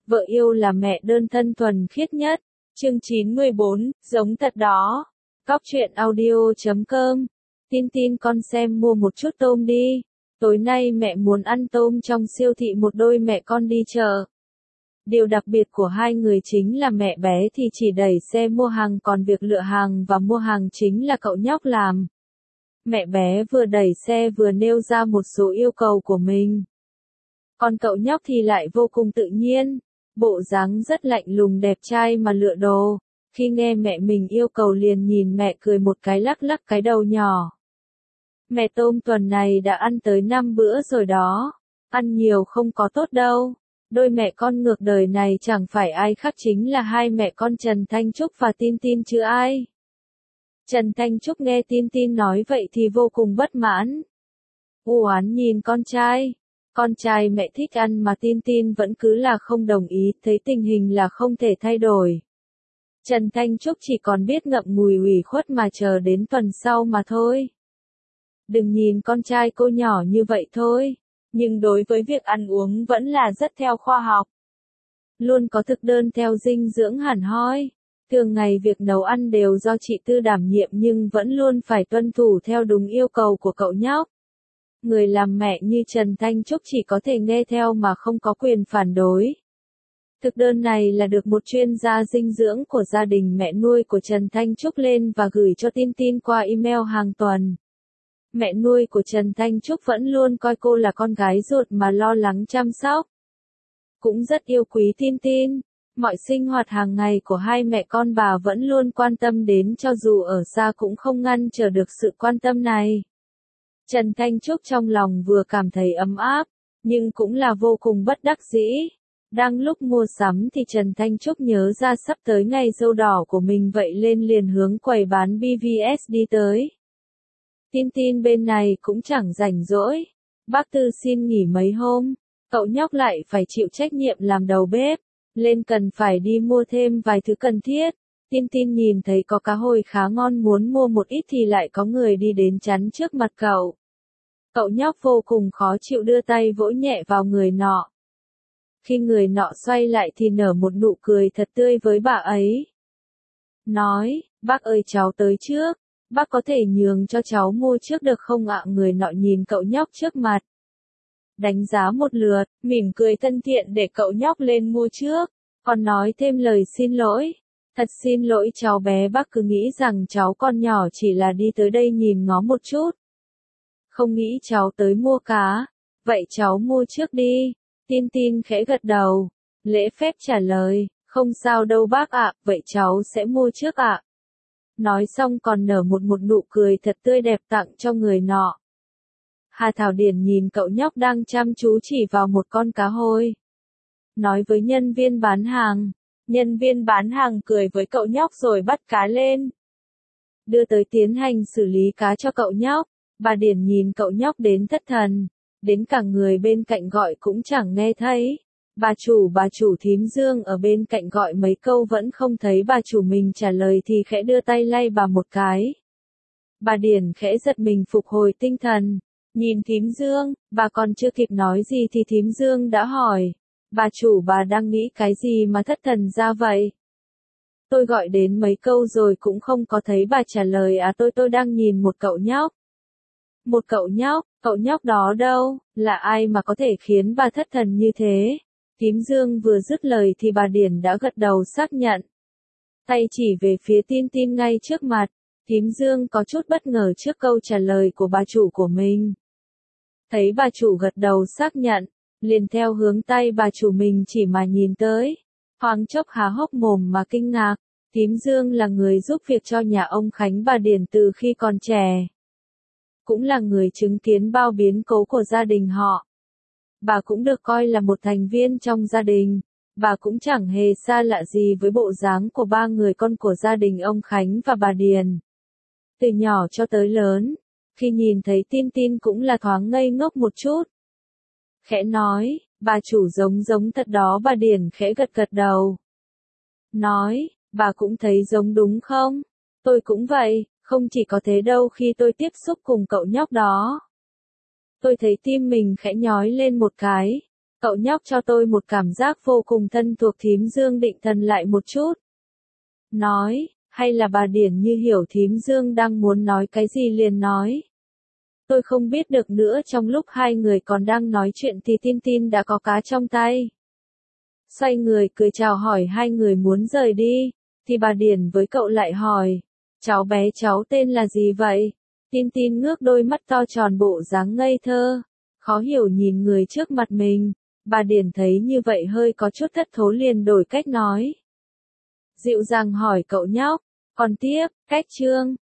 vợ yêu là mẹ đơn thân thuần khiết nhất. Chương 94, giống thật đó. Cóc truyện audio.com. Tin tin con xem mua một chút tôm đi. Tối nay mẹ muốn ăn tôm trong siêu thị, một đôi mẹ con đi chợ. Điều đặc biệt của hai người chính là mẹ bé thì chỉ đẩy xe mua hàng, còn việc lựa hàng và mua hàng chính là cậu nhóc làm. Mẹ bé vừa đẩy xe vừa nêu ra một số yêu cầu của mình. Còn cậu nhóc thì lại vô cùng tự nhiên, bộ dáng rất lạnh lùng đẹp trai mà lựa đồ. Khi nghe mẹ mình yêu cầu liền nhìn mẹ cười một cái, lắc lắc cái đầu nhỏ. Mẹ tôm tuần này đã ăn tới 5 bữa rồi đó, ăn nhiều không có tốt đâu. Đôi mẹ con ngược đời này chẳng phải ai khác chính là hai mẹ con Trần Thanh Trúc và Tin Tin chứ ai. Trần Thanh Trúc nghe Tin Tin nói vậy thì vô cùng bất mãn. U oán nhìn con trai mẹ thích ăn mà Tin Tin vẫn cứ là không đồng ý, thấy tình hình là không thể thay đổi. Trần Thanh Trúc chỉ còn biết ngậm ngùi ủy khuất mà chờ đến tuần sau mà thôi. Đừng nhìn con trai cô nhỏ như vậy thôi, nhưng đối với việc ăn uống vẫn là rất theo khoa học. Luôn có thực đơn theo dinh dưỡng hẳn hoi. Thường ngày việc nấu ăn đều do chị Tư đảm nhiệm nhưng vẫn luôn phải tuân thủ theo đúng yêu cầu của cậu nhóc. Người làm mẹ như Trần Thanh Trúc chỉ có thể nghe theo mà không có quyền phản đối. Thực đơn này là được một chuyên gia dinh dưỡng của gia đình mẹ nuôi của Trần Thanh Trúc lên và gửi cho Tin Tin qua email hàng tuần. Mẹ nuôi của Trần Thanh Trúc vẫn luôn coi cô là con gái ruột mà lo lắng chăm sóc. Cũng rất yêu quý Tin Tin. Mọi sinh hoạt hàng ngày của hai mẹ con bà vẫn luôn quan tâm đến, cho dù ở xa cũng không ngăn trở được sự quan tâm này. Trần Thanh Trúc trong lòng vừa cảm thấy ấm áp, nhưng cũng là vô cùng bất đắc dĩ. Đang lúc mua sắm thì Trần Thanh Trúc nhớ ra sắp tới ngày dâu đỏ của mình, vậy lên liền hướng quầy bán BVS đi tới. Tin Tin bên này cũng chẳng rảnh rỗi. Bác Tư xin nghỉ mấy hôm, cậu nhóc lại phải chịu trách nhiệm làm đầu bếp. Lên cần phải đi mua thêm vài thứ cần thiết. Tin Tin nhìn thấy có cá hồi khá ngon muốn mua một ít thì lại có người đi đến chắn trước mặt cậu. Cậu nhóc vô cùng khó chịu đưa tay vỗ nhẹ vào người nọ. Khi người nọ xoay lại thì nở một nụ cười thật tươi với bà ấy. Nói, bác ơi cháu tới trước, bác có thể nhường cho cháu mua trước được không ạ? Người nọ nhìn cậu nhóc trước mặt, đánh giá một lượt, mỉm cười thân thiện để cậu nhóc lên mua trước, còn nói thêm lời xin lỗi. Thật xin lỗi cháu bé, bác cứ nghĩ rằng cháu con nhỏ chỉ là đi tới đây nhìn ngó một chút. Không nghĩ cháu tới mua cá, vậy cháu mua trước đi. Tin Tin khẽ gật đầu, lễ phép trả lời, không sao đâu bác ạ, vậy cháu sẽ mua trước ạ. Nói xong còn nở một nụ cười thật tươi đẹp tặng cho người nọ. Hà Thảo Điển nhìn cậu nhóc đang chăm chú chỉ vào một con cá hôi. Nói với nhân viên bán hàng. Nhân viên bán hàng cười với cậu nhóc rồi bắt cá lên. Đưa tới tiến hành xử lý cá cho cậu nhóc. Bà Điển nhìn cậu nhóc đến thất thần. Đến cả người bên cạnh gọi cũng chẳng nghe thấy. Bà chủ thím Dương ở bên cạnh gọi mấy câu vẫn không thấy bà chủ mình trả lời thì khẽ đưa tay lay bà một cái. Bà Điển khẽ giật mình phục hồi tinh thần. Nhìn thím Dương, bà còn chưa kịp nói gì thì thím Dương đã hỏi. Bà chủ, bà đang nghĩ cái gì mà thất thần ra vậy? Tôi gọi đến mấy câu rồi cũng không có thấy bà trả lời à? Tôi đang nhìn một cậu nhóc. Một cậu nhóc đó đâu, là ai mà có thể khiến bà thất thần như thế? Thím Dương vừa dứt lời thì bà Điển đã gật đầu xác nhận. Tay chỉ về phía Tin Tin ngay trước mặt. Thím Dương có chút bất ngờ trước câu trả lời của bà chủ của mình. Thấy bà chủ gật đầu xác nhận, liền theo hướng tay bà chủ mình chỉ mà nhìn tới. Thoáng chốc há hốc mồm mà kinh ngạc. Thím Dương là người giúp việc cho nhà ông Khánh bà Điển từ khi còn trẻ. Cũng là người chứng kiến bao biến cố của gia đình họ. Bà cũng được coi là một thành viên trong gia đình. Bà cũng chẳng hề xa lạ gì với bộ dáng của ba người con của gia đình ông Khánh và bà Điền. Từ nhỏ cho tới lớn, khi nhìn thấy Tin Tin cũng là thoáng ngây ngốc một chút. Khẽ nói, bà chủ giống thật đó. Bà Điển khẽ gật đầu. Nói, bà cũng thấy giống đúng không? Tôi cũng vậy, không chỉ có thế đâu, khi tôi tiếp xúc cùng cậu nhóc đó. Tôi thấy tim mình khẽ nhói lên một cái. Cậu nhóc cho tôi một cảm giác vô cùng thân thuộc. Thím Dương định thần lại một chút. Nói, hay là bà Điển như hiểu thím Dương đang muốn nói cái gì liền nói. Tôi không biết được nữa, trong lúc hai người còn đang nói chuyện thì Tin Tin đã có cá trong tay. Xoay người cười chào hỏi hai người muốn rời đi, thì bà Điển với cậu lại hỏi, cháu bé cháu tên là gì vậy? Tin Tin ngước đôi mắt to tròn bộ dáng ngây thơ, khó hiểu nhìn người trước mặt mình. Bà Điển thấy như vậy hơi có chút thất thố liền đổi cách nói. Dịu dàng hỏi cậu nhóc, còn tiếp, cách Trương.